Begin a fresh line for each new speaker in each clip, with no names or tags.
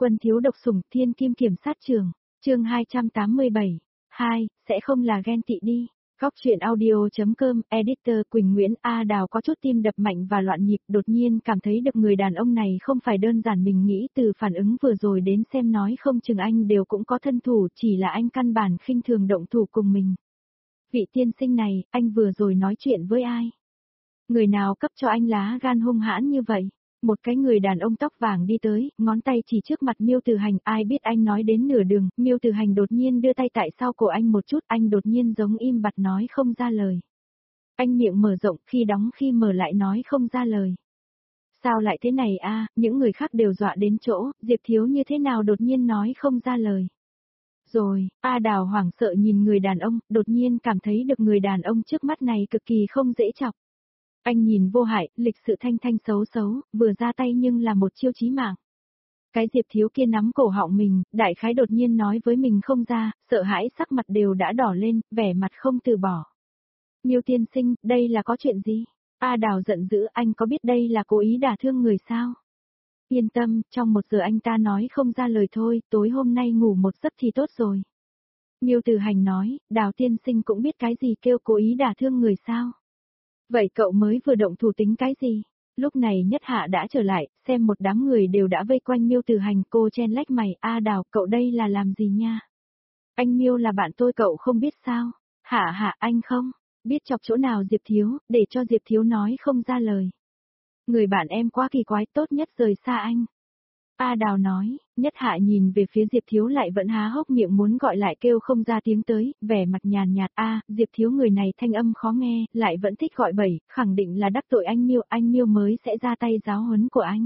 Quân thiếu độc sủng thiên kim kiểm sát trường, chương 287, 2, sẽ không là ghen tị đi. Góc truyện audio.com, editor Quỳnh Nguyễn. A Đào có chút tim đập mạnh và loạn nhịp, đột nhiên cảm thấy được người đàn ông này không phải đơn giản mình nghĩ. Từ phản ứng vừa rồi đến xem nói không chừng anh đều cũng có thân thủ, chỉ là anh căn bản khinh thường động thủ cùng mình. Vị tiên sinh này, anh vừa rồi nói chuyện với ai? Người nào cấp cho anh lá gan hung hãn như vậy? Một cái người đàn ông tóc vàng đi tới, ngón tay chỉ trước mặt Miêu Từ Hành. Ai biết anh nói đến nửa đường, Miêu Từ Hành đột nhiên đưa tay tại sau cổ anh một chút, anh đột nhiên giống im bặt nói không ra lời. Anh miệng mở rộng, khi đóng khi mở lại nói không ra lời. Sao lại thế này a? Những người khác đều dọa đến chỗ, Diệp Thiếu như thế nào đột nhiên nói không ra lời. Rồi, A Đào hoảng sợ nhìn người đàn ông, đột nhiên cảm thấy được người đàn ông trước mắt này cực kỳ không dễ chọc. Anh nhìn vô hại, lịch sự thanh thanh xấu xấu, vừa ra tay nhưng là một chiêu chí mạng. Cái Diệp Thiếu kia nắm cổ họng mình, đại khái đột nhiên nói với mình không ra, sợ hãi sắc mặt đều đã đỏ lên, vẻ mặt không từ bỏ. Miêu tiên sinh, đây là có chuyện gì? A Đào giận dữ, anh có biết đây là cố ý đả thương người sao? Yên tâm, trong 1 giờ anh ta nói không ra lời thôi, tối hôm nay ngủ một giấc thì tốt rồi. Miêu Từ Hành nói, Đào tiên sinh cũng biết cái gì kêu cố ý đả thương người sao? Vậy cậu mới vừa động thủ tính cái gì? Lúc này Nhất Hạ đã trở lại, xem một đám người đều đã vây quanh Miêu Từ Hành, cô chen lách mày, A Đào, cậu đây là làm gì nha? Anh Miêu là bạn tôi cậu không biết sao? Hạ anh không? Biết chọc chỗ nào Diệp Thiếu, để cho Diệp Thiếu nói không ra lời. Người bạn em quá kỳ quái, tốt nhất rời xa anh. A Đào nói, Nhất Hạ nhìn về phía Diệp Thiếu lại vẫn há hốc miệng muốn gọi lại kêu không ra tiếng tới, vẻ mặt nhàn nhạt. Diệp Thiếu người này thanh âm khó nghe, lại vẫn thích gọi bậy, khẳng định là đắc tội anh Miêu mới sẽ ra tay giáo huấn của anh.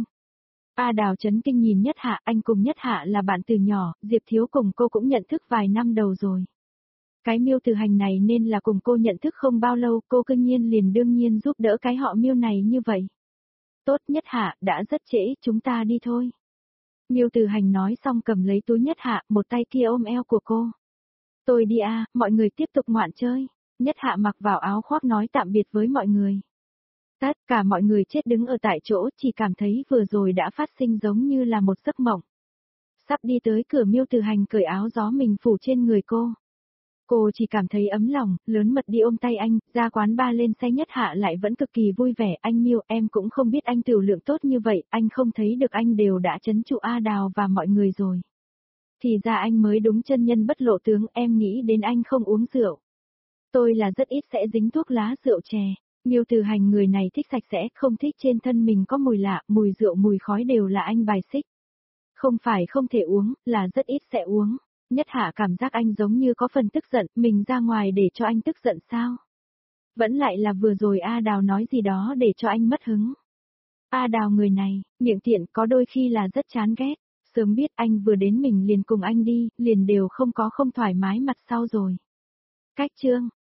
A Đào chấn kinh nhìn Nhất Hạ, anh cùng Nhất Hạ là bạn từ nhỏ, Diệp Thiếu cùng cô cũng nhận thức vài năm đầu rồi. Cái Miêu Từ Hành này nên là cùng cô nhận thức không bao lâu, cô cương nhiên liền đương nhiên giúp đỡ cái họ Miêu này như vậy. Tốt Nhất Hạ, đã rất trễ, chúng ta đi thôi. Miêu Từ Hành nói xong cầm lấy túi Nhất Hạ, một tay kia ôm eo của cô. Tôi đi mọi người tiếp tục ngoạn chơi. Nhất Hạ mặc vào áo khoác nói tạm biệt với mọi người. Tất cả mọi người chết đứng ở tại chỗ, chỉ cảm thấy vừa rồi đã phát sinh giống như là một giấc mộng. Sắp đi tới cửa, Miêu Từ Hành cởi áo gió mình phủ trên người cô. Cô chỉ cảm thấy ấm lòng, lớn mật đi ôm tay anh, ra quán bar lên xe. Nhất Hạ lại vẫn cực kỳ vui vẻ. Anh Miêu, em cũng không biết anh tiểu lượng tốt như vậy, anh không thấy được anh đều đã trấn trụ A Đào và mọi người rồi. Thì ra anh mới đúng chân nhân bất lộ tướng, em nghĩ đến anh không uống rượu. Tôi là rất ít sẽ dính thuốc lá rượu chè. Miêu Từ Hành người này thích sạch sẽ, không thích trên thân mình có mùi lạ, mùi rượu mùi khói đều là anh bài xích. Không phải không thể uống, là rất ít sẽ uống. Nhất Hạ cảm giác anh giống như có phần tức giận, mình ra ngoài để cho anh tức giận sao? Vẫn lại là vừa rồi A Đào nói gì đó để cho anh mất hứng. A Đào người này, miệng tiện có đôi khi là rất chán ghét, sớm biết anh vừa đến mình liền cùng anh đi, liền đều không có không thoải mái mặt sau rồi. Cách chương.